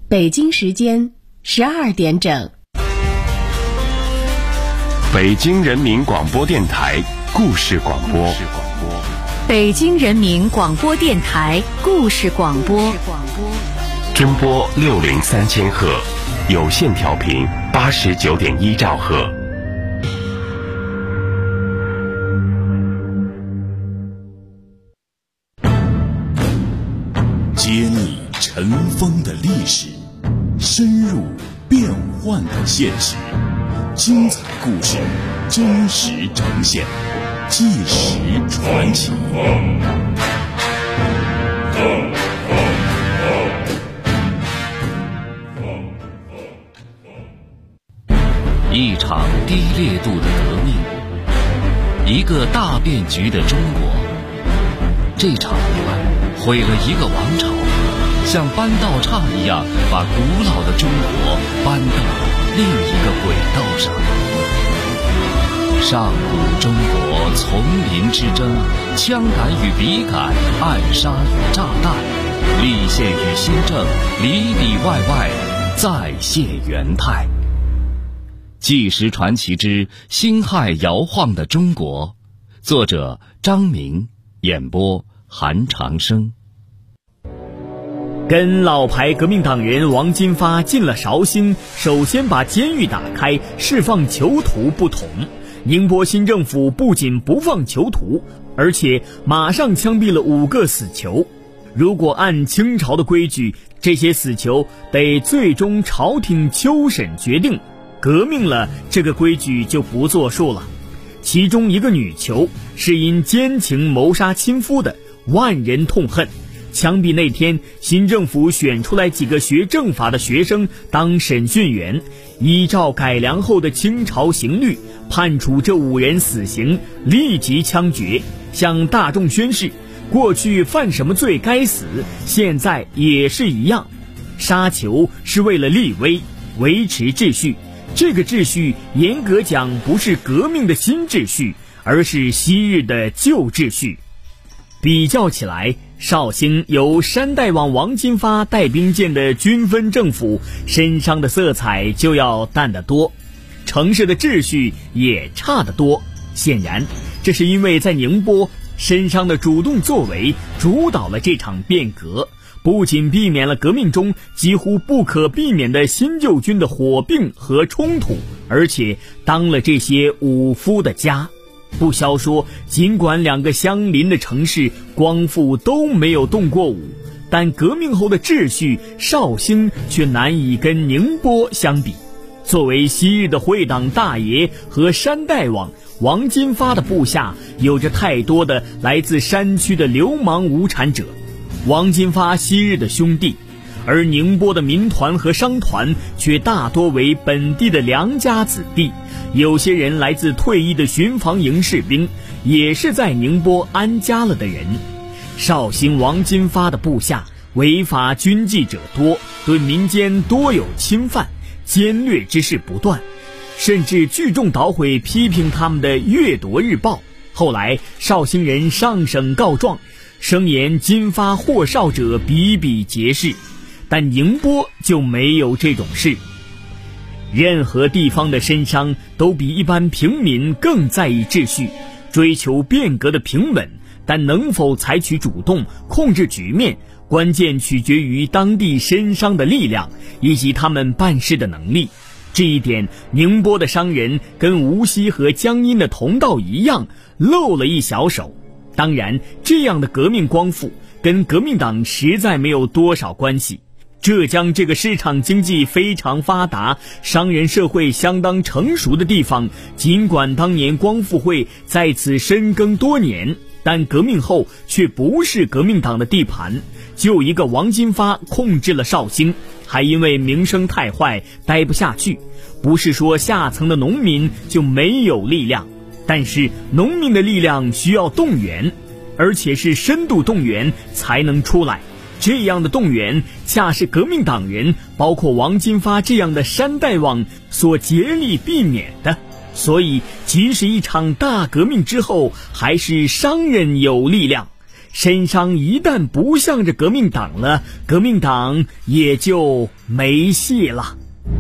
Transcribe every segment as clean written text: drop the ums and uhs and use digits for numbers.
北京时间12点整。 北京人民广播电台故事广播。 北京人民广播电台故事广播。 中波603000赫，有线调频89.1兆赫。 揭秘尘封的历史，深入变幻的现实，精彩故事真实呈现，纪实传奇。 一场低烈度的革命，一个大变局的中国。这场毁了一个王朝，像搬道岔一样把古老的中国搬到了另一个轨道上。上古中国丛林之争，枪杆与笔杆，暗杀与炸弹，立宪与新政，里里外外再现元态。纪实传奇之辛亥摇晃的中国，作者张明，演播韩长生。 跟老牌革命党人王金发进了绍兴，首先把监狱打开释放囚徒不同，宁波新政府不仅不放囚徒，而且马上枪毙了5个死囚。如果按清朝的规矩，这些死囚得最终朝廷秋审决定，革命了这个规矩就不作数了。其中一个女囚是因奸情谋杀亲夫的，万人痛恨。枪毙那天，新政府选出来几个学政法的学生当审讯员，依照改良后的清朝刑律，判处这5人死刑，立即枪决，向大众宣示，过去犯什么罪该死，现在也是一样。杀囚是为了立威，维持秩序。这个秩序严格讲不是革命的新秩序，而是昔日的旧秩序。比较起来，绍兴由山大王王金发带兵建的均分政府身上的色彩就要淡得多，城市的秩序也差得多。显然，这是因为在宁波，身上的主动作为主导了这场变革，不仅避免了革命中几乎不可避免的新旧军的火并和冲突，而且当了这些武夫的家。不消说，尽管2个相邻的城市光复都没有动过武，但革命后的秩序，绍兴却难以跟宁波相比。作为昔日的会党大爷和山大王王金发的部下，有着太多的来自山区的流氓无产者，王金发昔日的兄弟，而宁波的民团和商团却大多为本地的良家子弟，有些人来自退役的巡防营士兵，也是在宁波安家了的人。绍兴王金发的部下违法军纪者多，对民间多有侵犯，奸掠之事不断，甚至聚众捣毁批评他们的《阅读日报》。后来绍兴人上省告状，声言金发祸绍者比比皆是，但宁波就没有这种事。任何地方的绅商都比一般平民更在意秩序，追求变革的平稳，但能否采取主动控制局面，关键取决于当地绅商的力量以及他们办事的能力。这一点，宁波的商人跟无锡和江阴的同道一样，露了一小手。当然，这样的革命光复跟革命党实在没有多少关系。浙江这个市场经济非常发达，商人社会相当成熟的地方，尽管当年光复会在此深耕多年，但革命后却不是革命党的地盘。就一个王金发控制了绍兴，还因为名声太坏待不下去。不是说下层的农民就没有力量，但是农民的力量需要动员，而且是深度动员才能出来。这样的动员恰是革命党人，包括王金发这样的山大王所竭力避免的。所以即使一场大革命之后，还是商人有力量。 申商一旦不向着革命党了，革命党也就没戏了。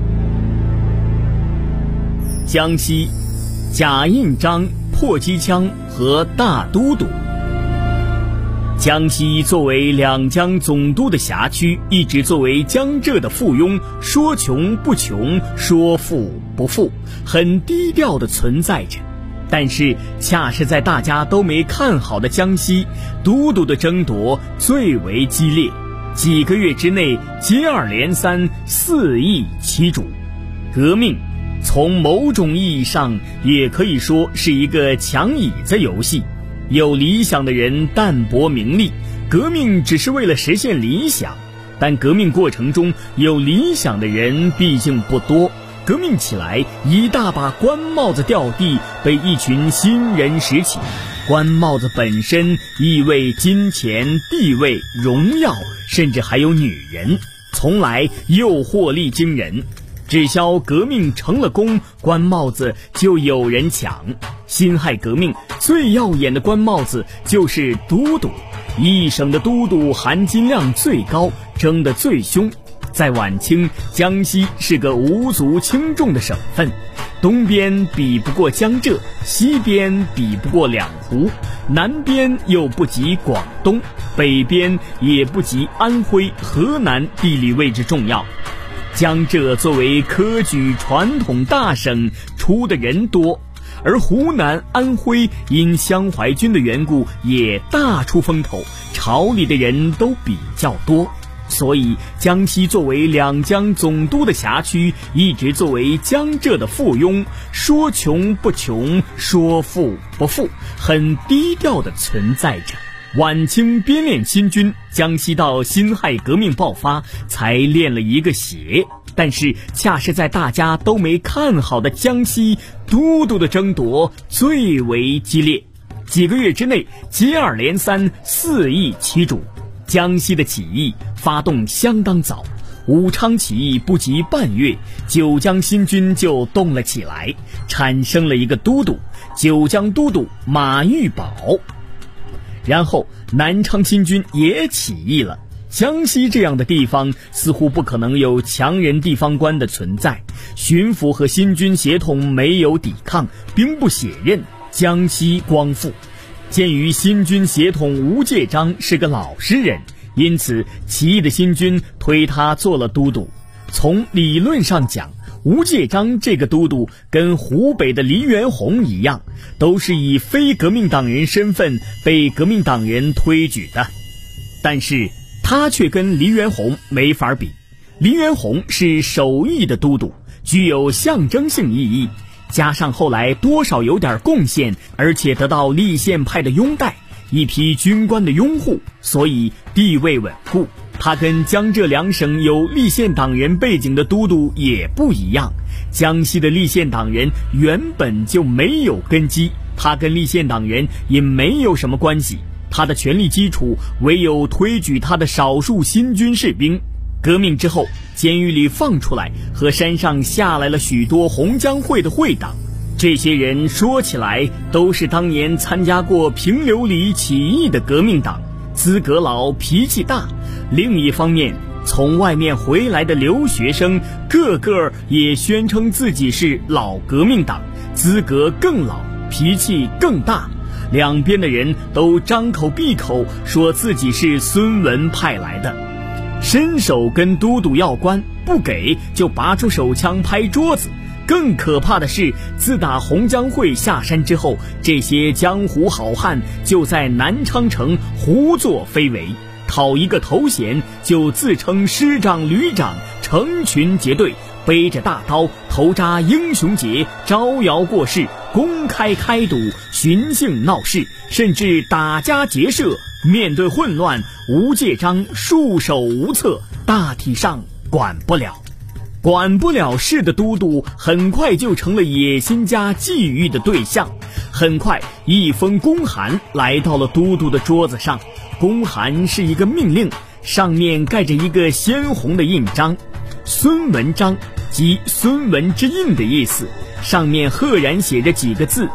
江西贾印章破机枪和大都督。江西作为两江总督的辖区，一直作为江浙的附庸，说穷不穷，说富不富，很低调地存在着。但是恰是在大家都没看好的江西，都督的争夺最为激烈，几个月之内接二连三，四易其主。革命从某种意义上也可以说是一个抢椅子游戏，有理想的人淡泊名利，革命只是为了实现理想，但革命过程中有理想的人毕竟不多，革命起来一大把官帽子掉地，被一群新人拾起。官帽子本身意味金钱、地位、荣耀，甚至还有女人，从来诱惑力惊人。只消革命成了功，官帽子就有人抢。辛亥革命最耀眼的官帽子就是都督，一省的都督含金量最高，争得最凶。在晚清，江西是个无足轻重的省份，东边比不过江浙，西边比不过两湖，南边又不及广东，北边也不及安徽、河南，地理位置重要。江浙作为科举传统大省，出的人多，而湖南、安徽因湘淮军的缘故也大出风头，朝里的人都比较多。所以江西作为两江总督的辖区，一直作为江浙的附庸，说穷不穷，说富不富，很低调地存在着。晚清编练新军，江西到辛亥革命爆发才练了一个血，但是恰是在大家都没看好的江西，都督的争夺最为激烈，几个月之内接二连三，四易其主。江西的起义发动相当早，武昌起义不及半月，九江新军就动了起来，产生了一个都督，九江都督马玉宝。然后南昌新军也起义了。江西这样的地方似乎不可能有强人地方官的存在，巡抚和新军协同没有抵抗，兵不血刃，江西光复。鉴于新军协同吴介章是个老实人，因此起义的新军推他做了都督。从理论上讲，吴介章这个都督跟湖北的黎元洪一样，都是以非革命党人身份被革命党人推举的，但是他却跟黎元洪没法比。黎元洪是首义的都督，具有象征性意义，加上后来多少有点贡献，而且得到立宪派的拥戴，一批军官的拥护，所以地位稳固。他跟江浙两省有立宪党人背景的都督也不一样，江西的立宪党人原本就没有根基，他跟立宪党人也没有什么关系，他的权力基础唯有推举他的少数新军士兵。革命之后，监狱里放出来和山上下来了许多红江会的会党，这些人说起来都是当年参加过平流里起义的革命党，资格老，脾气大。另一方面，从外面回来的留学生个个也宣称自己是老革命党，资格更老，脾气更大。两边的人都张口闭口说自己是孙文派来的，伸手跟都督要官，不给就拔出手枪拍桌子。更可怕的是，自打红江会下山之后，这些江湖好汉就在南昌城胡作非为，讨一个头衔就自称师长旅长，成群结队，背着大刀，头扎英雄节，招摇过市，公开开赌，寻衅闹事，甚至打家劫舍。面对混乱，吴介章束手无策，大体上管不了事的都督很快就成了野心家觊觎的对象。很快一封公函来到了都督的桌子上，公函是一个命令，上面盖着一个鲜红的印章，孙文章即孙文之印的意思，上面赫然写着几个字：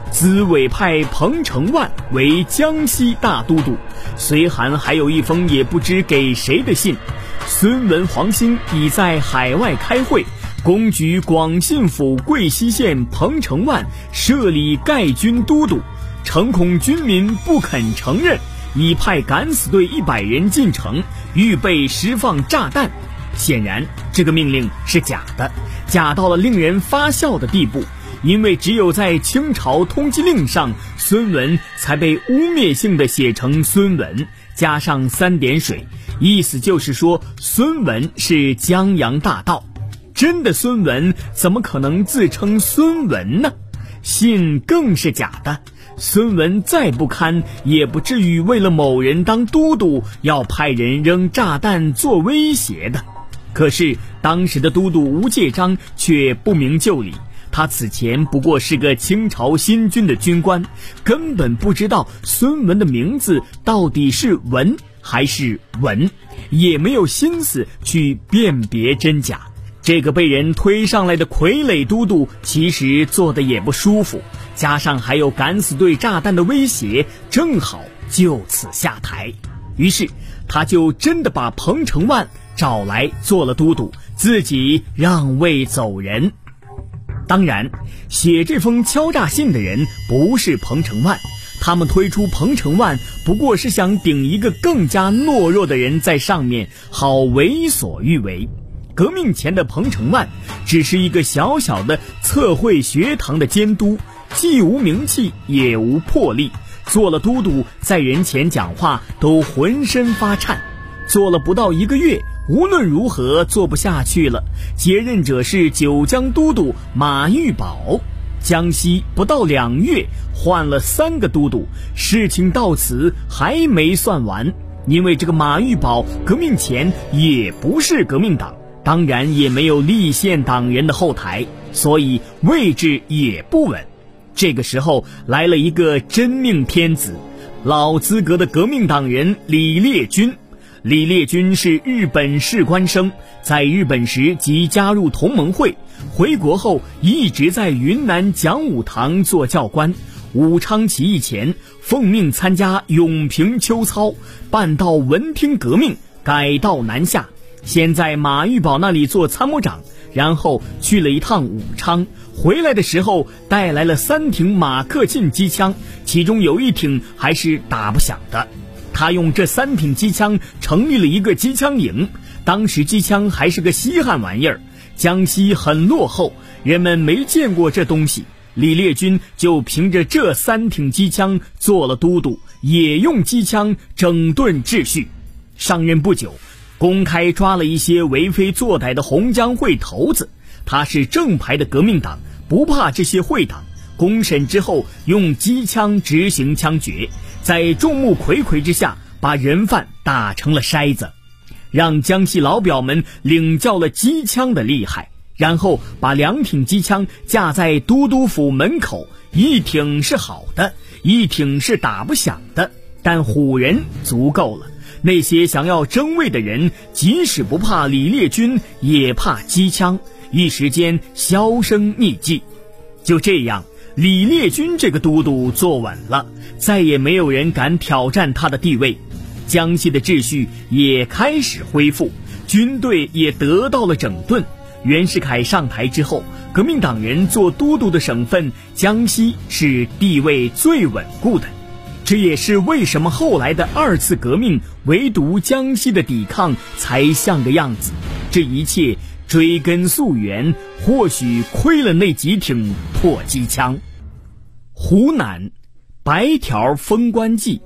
自委派彭承万为江西大都督，随函还有一封也不知给谁的信。孙文、黄兴已在海外开会，公举广信府贵溪县彭承万设立盖军都督，诚恐军民不肯承认，已派敢死队100人进城，预备释放炸弹。显然这个命令是假的，假到了令人发笑的地步，因为只有在清朝通缉令上，孙文才被污蔑性的写成孙文，加上3点水，意思就是说孙文是江洋大盗。真的孙文怎么可能自称孙文呢？信更是假的，孙文再不堪，也不至于为了某人当都督要派人扔炸弹做威胁的。可是当时的都督吴介章却不明就里，他此前不过是个清朝新军的军官，根本不知道孙文的名字到底是文还是文，也没有心思去辨别真假。这个被人推上来的傀儡都督其实做的也不舒服，加上还有敢死队炸弹的威胁，正好就此下台。于是他就真的把彭承万找来做了都督，自己让位走人。当然，写这封敲诈信的人不是彭承万，他们推出彭承万不过是想顶一个更加懦弱的人在上面，好为所欲为。革命前的彭承万只是一个小小的测绘学堂的监督，既无名气也无魄力，做了都督在人前讲话都浑身发颤。做了不到1个月，无论如何做不下去了，接任者是九江都督马玉宝。江西不到2月换了3个都督，事情到此还没算完。因为这个马玉宝革命前也不是革命党，当然也没有立宪党人的后台，所以位置也不稳。这个时候来了一个真命天子，老资格的革命党人李烈钧。李烈钧是日本士官生，在日本时即加入同盟会，回国后一直在云南讲武堂做教官。武昌起义前奉命参加永平秋操，办到文厅革命，改道南下，先在马玉宝那里做参谋长，然后去了一趟武昌，回来的时候带来了3挺马克沁机枪，其中有1挺还是打不响的。他用这3挺机枪成立了一个机枪营，当时机枪还是个稀罕玩意儿，江西很落后，人们没见过这东西。李烈钧就凭着这3挺机枪做了都督，也用机枪整顿秩序。上任不久，公开抓了一些为非作歹的红江会头子，他是正牌的革命党，不怕这些会党。公审之后用机枪执行枪决，在众目睽睽之下把人犯打成了筛子，让江西老表们领教了机枪的厉害。然后把2挺机枪架在都督府门口，1挺是好的，1挺是打不响的，但唬人足够了。那些想要争位的人即使不怕李烈钧，也怕机枪，一时间销声匿迹。就这样，李烈钧这个都督坐稳了，再也没有人敢挑战他的地位。江西的秩序也开始恢复，军队也得到了整顿。袁世凯上台之后，革命党人做都督的省份江西是地位最稳固的。这也是为什么后来的2次革命唯独江西的抵抗才像个样子。这一切追根溯源，或许亏了那几挺破机枪。湖南白条封官记。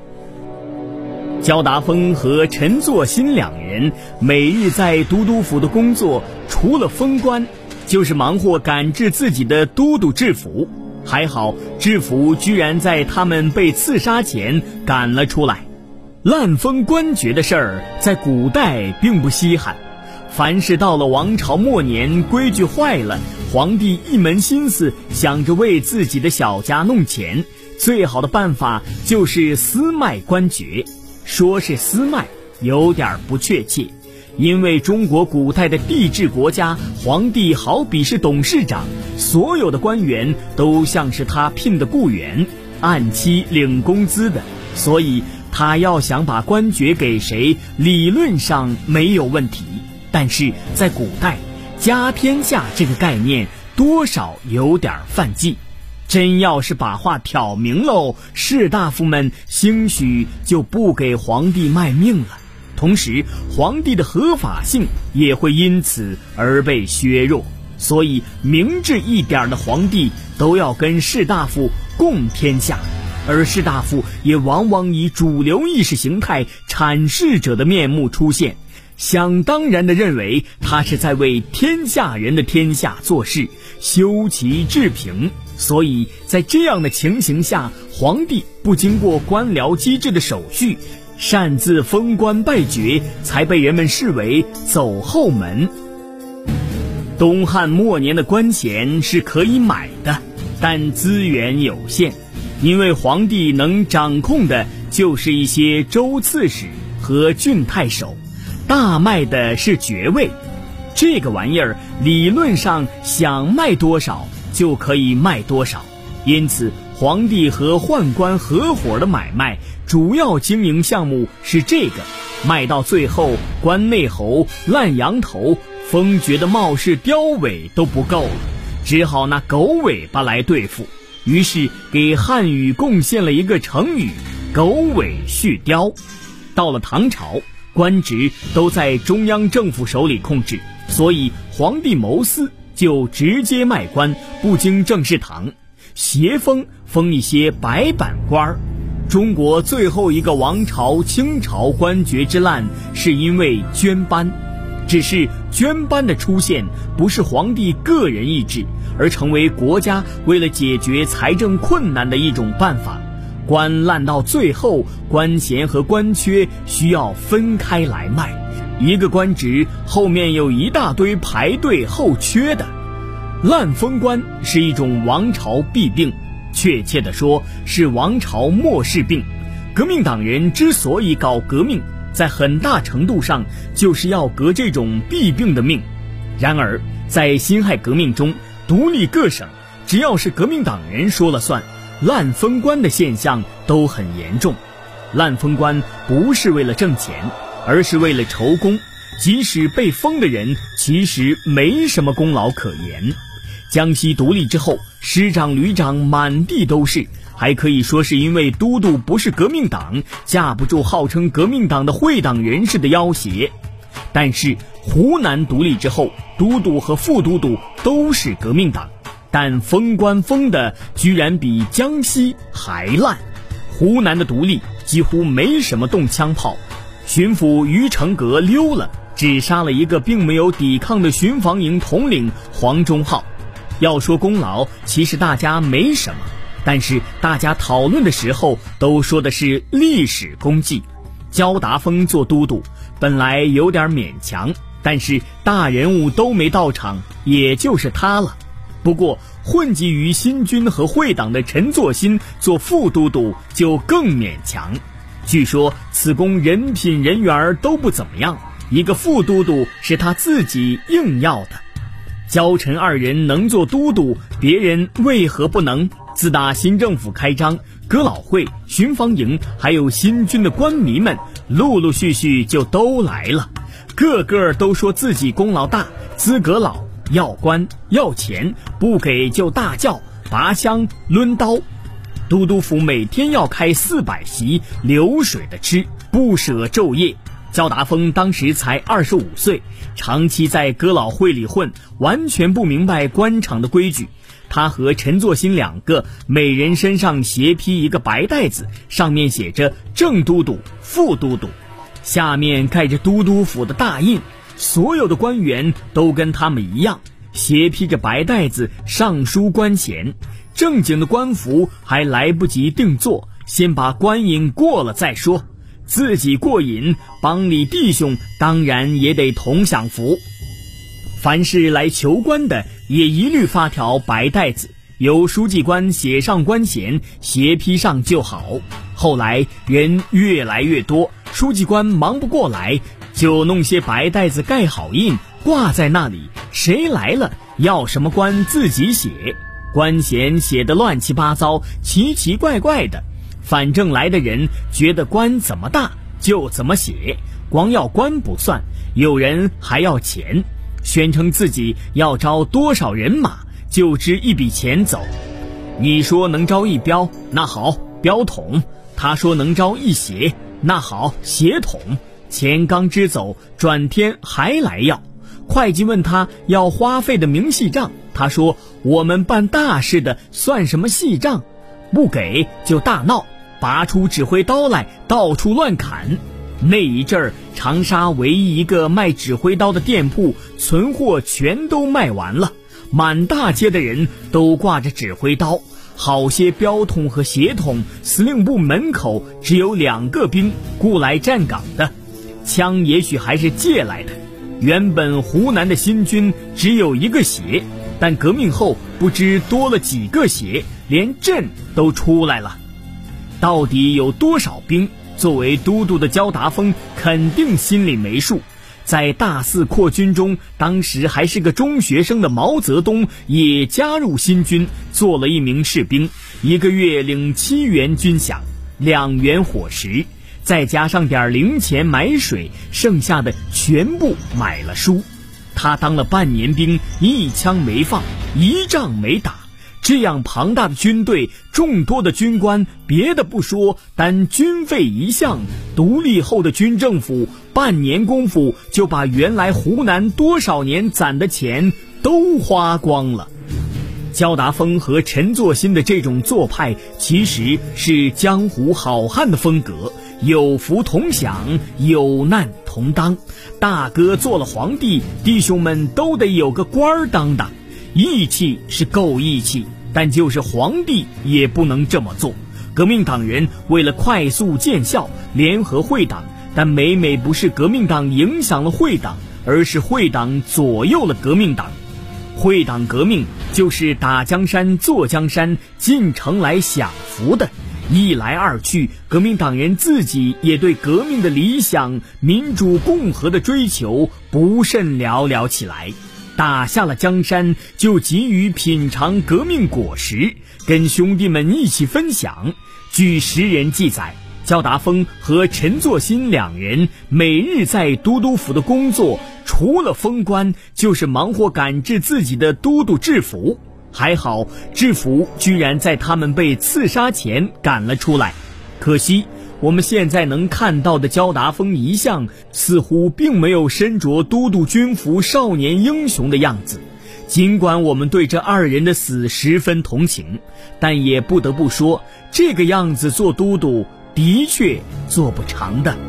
焦达峰和陈作新2人每日在都督府的工作，除了封官，就是忙活赶制自己的都督制服。还好制服居然在他们被刺杀前赶了出来。滥封官爵的事儿在古代并不稀罕，凡是到了王朝末年，规矩坏了，皇帝一门心思想着为自己的小家弄钱，最好的办法就是私卖官爵。说是私卖有点不确切， 因为中国古代的帝制国家，皇帝好比是董事长，所有的官员都像是他聘的雇员，按期领工资的，所以他要想把官爵给谁，理论上没有问题。但是在古代，家天下这个概念多少有点犯忌，真要是把话挑明喽，士大夫们兴许就不给皇帝卖命了，同时皇帝的合法性也会因此而被削弱。所以明智一点的皇帝都要跟士大夫共天下，而士大夫也往往以主流意识形态阐释者的面目出现，想当然地认为他是在为天下人的天下做事，修其治平。所以在这样的情形下，皇帝不经过官僚机制的手续，擅自封官拜爵，才被人们视为走后门。东汉末年的官衔是可以买的，但资源有限，因为皇帝能掌控的就是一些州刺史和郡太守，大卖的是爵位。这个玩意儿理论上想卖多少就可以卖多少，因此皇帝和宦官合伙的买卖主要经营项目是这个，卖到最后关内侯、烂羊头、封爵的冒氏雕尾都不够了，只好拿狗尾巴来对付，于是给汉语贡献了一个成语狗尾续貂。到了唐朝，官职都在中央政府手里控制，所以皇帝谋私就直接卖官，不经政事堂，斜封一些白板官。中国最后一个王朝清朝官爵之乱是因为捐班，只是捐班的出现不是皇帝个人意志，而成为国家为了解决财政困难的一种办法。官烂到最后，官衔和官缺需要分开来卖，一个官职后面有一大堆排队候缺的。滥封官是一种王朝弊病，确切地说是王朝末世病。革命党人之所以搞革命，在很大程度上就是要革这种弊病的命。然而在辛亥革命中，独立各省只要是革命党人说了算，滥封官的现象都很严重。滥封官不是为了挣钱，而是为了筹功，即使被封的人其实没什么功劳可言。江西独立之后，师长旅长满地都是，还可以说是因为都督不是革命党，架不住号称革命党的会党人士的要挟。但是湖南独立之后，都督和副都督都是革命党，但封官封的居然比江西还烂。湖南的独立几乎没什么动枪炮，巡抚于成阁溜了，只杀了一个并没有抵抗的巡防营统领黄忠浩。要说功劳，其实大家没什么，但是大家讨论的时候都说的是历史功绩。焦达峰做都督本来有点勉强，但是大人物都没到场，也就是他了。不过混迹于新军和会党的陈作新做副都督就更勉强，据说此公人品人缘都不怎么样，一个副都督是他自己硬要的。焦陈二人能做都督，别人为何不能？自打新政府开张，哥老会、巡防营还有新军的官迷们陆陆续续就都来了，个个都说自己功劳大，资格老，要官要钱，不给就大叫拔枪抡刀。都督府每天要开400席，流水的吃，不舍昼夜。焦达峰当时才25岁，长期在哥老会里混，完全不明白官场的规矩。他和陈作新两个每人身上斜披一个白带子，上面写着正都督、副都督，下面盖着都督府的大印。所有的官员都跟他们一样，斜披着白带子，上书官衔。正经的官服还来不及定做，先把官瘾过了再说。自己过瘾，帮里弟兄当然也得同享福。凡是来求官的也一律发条白带子，由书记官写上官衔，斜披上就好。后来人越来越多，书记官忙不过来， 就弄些白带子盖好印，挂在那里，谁来了要什么官自己写，官衔写得乱七八糟，奇奇怪怪的，反正来的人觉得官怎么大就怎么写，光要官不算，有人还要钱，宣称自己要招多少人马，就支一笔钱走。你说能招一镖，那好，镖筒；他说能招一鞋，那好，鞋筒。钱刚支走，转天还来要。会计问他要花费的明细账，他说我们办大事的算什么细账，不给就大闹，拔出指挥刀来到处乱砍。那一阵儿，长沙唯一一个卖指挥刀的店铺存货全都卖完了，满大街的人都挂着指挥刀，好些镖筒和鞋筒，司令部门口只有2个兵雇来站岗的，枪也许还是借来的。原本湖南的新军只有1个协，但革命后不知多了几个协，连镇都出来了。到底有多少兵？作为都督的焦达峰肯定心里没数。在大肆扩军中，当时还是个中学生的毛泽东也加入新军，做了1名士兵，1个月领7元军饷，2元伙食，再加上点零钱买水，剩下的全部买了书。他当了半年兵，1枪没放，1仗没打。这样庞大的军队，众多的军官，别的不说，单军费一项，独立后的军政府半年功夫就把原来湖南多少年攒的钱都花光了。焦达峰和陈作新的这种做派，其实是江湖好汉的风格，有福同享，有难同当。大哥做了皇帝，弟兄们都得有个官当当。义气是够义气，但就是皇帝也不能这么做。革命党人为了快速见效，联合会党，但每每不是革命党影响了会党，而是会党左右了革命党。会党革命就是打江山坐江山，进城来享福的。一来二去，革命党人自己也对革命的理想、民主共和的追求不甚了了起来。打下了江山，就急于品尝革命果实，跟兄弟们一起分享。据时人记载，焦达峰和陈作新2人每日在都督府的工作，除了封官，就是忙活赶制自己的都督制服。还好，制服居然在他们被刺杀前赶了出来。可惜我们现在能看到的焦达峰遗像，似乎并没有身着都督军服少年英雄的样子。尽管我们对这2人的死十分同情，但也不得不说，这个样子做都督的确做不长的。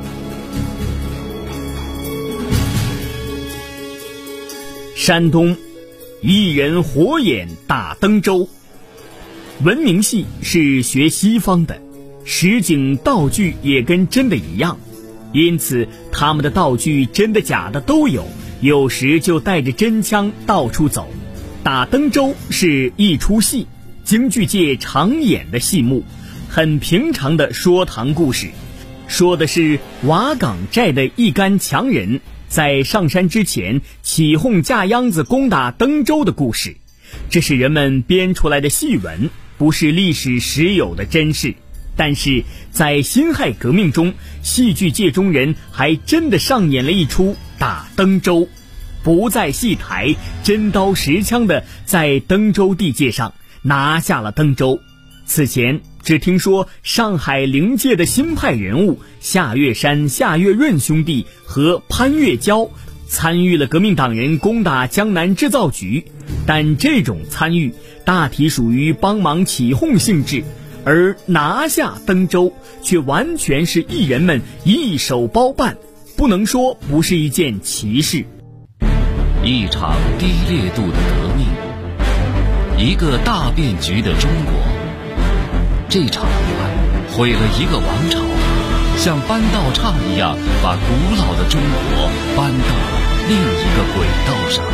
山东一人火眼打登州。文明戏是学西方的，实景道具也跟真的一样，因此他们的道具真的假的都有，有时就带着真枪到处走。打登州是一出戏，京剧界常演的戏目，很平常的说堂故事，说的是瓦岗寨的一干强人在上山之前起哄架秧子攻打登州的故事。这是人们编出来的戏文，不是历史实有的真事。但是在辛亥革命中，戏剧界中人还真的上演了一出打登州，不在戏台，真刀实枪的在登州地界上拿下了登州。此前只听说上海灵界的新派人物夏月山、夏月润兄弟和潘月娇参与了革命党人攻打江南制造局，但这种参与大体属于帮忙起哄性质，而拿下登州却完全是艺人们一手包办，不能说不是一件奇事。 一场低烈度的革命，一个大变局的中国。这场乱毁了一个王朝，像搬道岔一样把古老的中国搬到了另一个轨道上。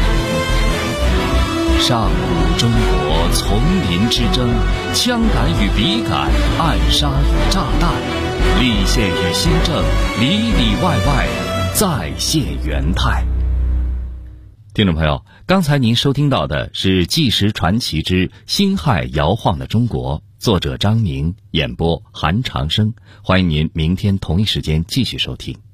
上古中国丛林之争，枪杆与笔杆，暗杀与炸弹，立宪与新政，里里外外再现元泰。听众朋友，刚才您收听到的是《纪实传奇之辛亥摇晃的中国》，作者张宁，演播韩长生。欢迎您明天同一时间继续收听。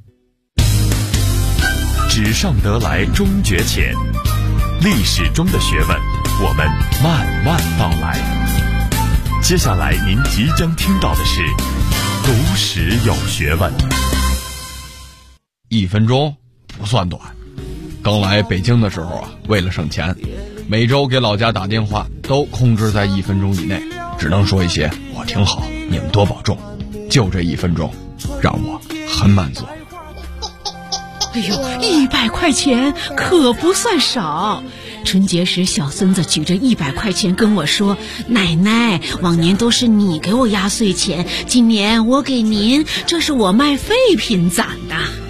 纸上得来终觉浅，历史中的学问，我们慢慢道来。接下来您即将听到的是读史有学问。 1分钟不算短。刚来北京的时候啊，为了省钱，每周给老家打电话都控制在1分钟以内，只能说一些我挺好，你们多保重。就这1分钟，让我很满足。 哎呦，100块钱可不算少。春节时，小孙子举着100块钱跟我说：“奶奶，往年都是你给我压岁钱，今年我给您，这是我卖废品攒的。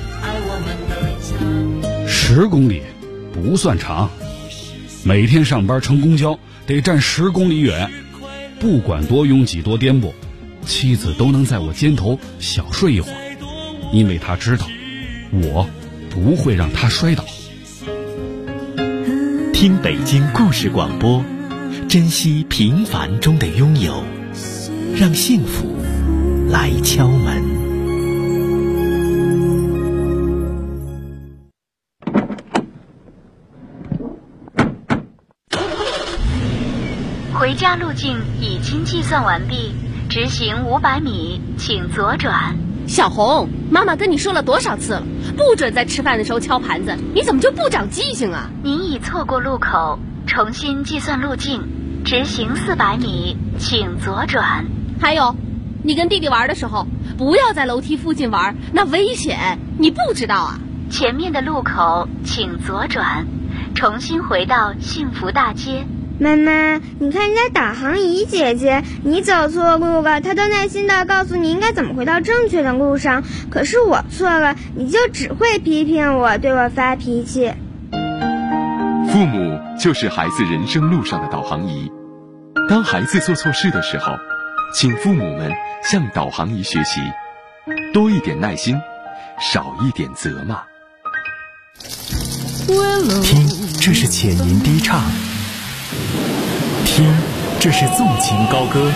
”10公里不算长，每天上班乘公交得站10公里远，不管多拥挤多颠簸，妻子都能在我肩头小睡一会儿，因为她知道我不会让她摔倒。 听北京故事广播，珍惜平凡中的拥有，让幸福来敲门。 回家路径已经计算完毕，直行500米，请左转。 小红，妈妈跟你说了多少次了，不准在吃饭的时候敲盘子，你怎么就不长记性啊？ 您已错过路口，重新计算路径，直行400米，请左转。 还有，你跟弟弟玩的时候，不要在楼梯附近玩，那危险，你不知道啊？ 前面的路口请左转，重新回到幸福大街。 妈妈，你看人家导航仪姐姐，你走错路了，她都耐心地告诉你应该怎么回到正确的路上，可是我错了，你就只会批评我，对我发脾气。 父母就是孩子人生路上的导航仪，当孩子做错事的时候，请父母们向导航仪学习，多一点耐心，少一点责骂。 听，这是浅吟低唱；听，这是纵情高歌；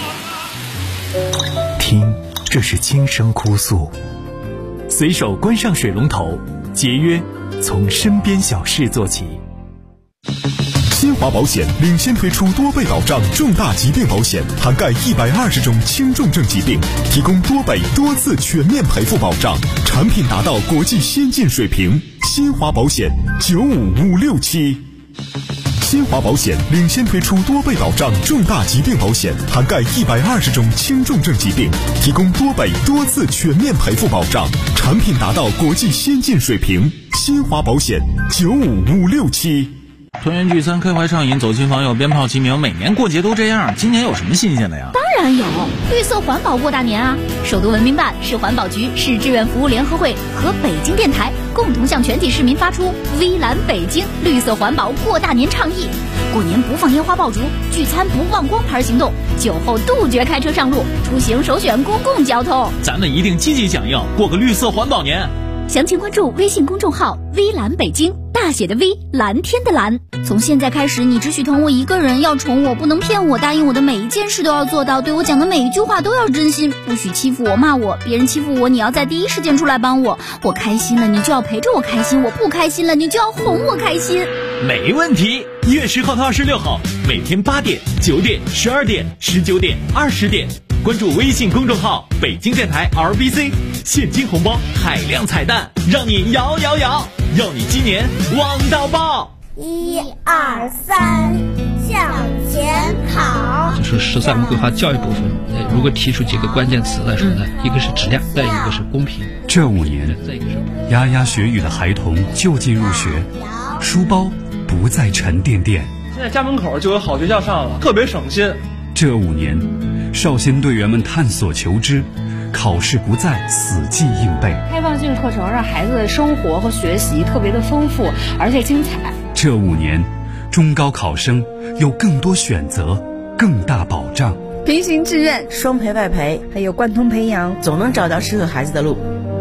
听，这是轻声哭诉。随手关上水龙头，节约从身边小事做起。 新华保险领先推出多倍保障重大疾病保险，涵盖120种轻重症疾病，提供多倍多次全面赔付保障，产品达到国际先进水平。新华保险95567。新华保险领先推出多倍保障重大疾病保险，涵盖120种轻重症疾病，提供多倍多次全面赔付保障，产品达到国际先进水平。新华保险95567。 团圆聚餐，开怀畅饮，走亲访友，鞭炮齐鸣，每年过节都这样，今年有什么新鲜的呀？ 当然有，绿色环保过大年啊！首都文明办、市环保局、市志愿服务联合会和北京电台共同向全体市民发出微蓝北京绿色环保过大年倡议。过年不放烟花爆竹，聚餐不忘光牌行动，酒后杜绝开车上路，出行首选公共交通。 咱们一定积极响应，过个绿色环保年。 详情关注微信公众号微蓝北京，大写的 V， 蓝天的蓝。从现在开始，你只许疼我一个人，要宠我，不能骗我，答应我的每一件事都要做到，对我讲的每一句话都要真心，不许欺负我骂我，别人欺负我你要在第一时间出来帮我，我开心了你就要陪着我开心，我不开心了你就要哄我开心。 没问题，1月10号到26号，每天8点、9点、12点、19点、20点，关注微信公众号北京电台 RBC， 现金红包海量彩蛋，让你摇摇摇，要你今年旺到爆 ！1、2、3，向前跑。 就是13个规划教育部分，如果提出几个关键词来说呢，一个是质量，再一个是公平。 这5年，牙牙学语的孩童就近入学，书包不再沉甸甸。 现在家门口就有好学校上了，特别省心。 这5年，少先队员们探索求知，考试不再死记硬背。 开放性课程让孩子的生活和学习特别的丰富，而且精彩。 这5年，中高考生有更多选择，更大保障。 平行志愿、双培外培，还有贯通培养，总能找到适合孩子的路。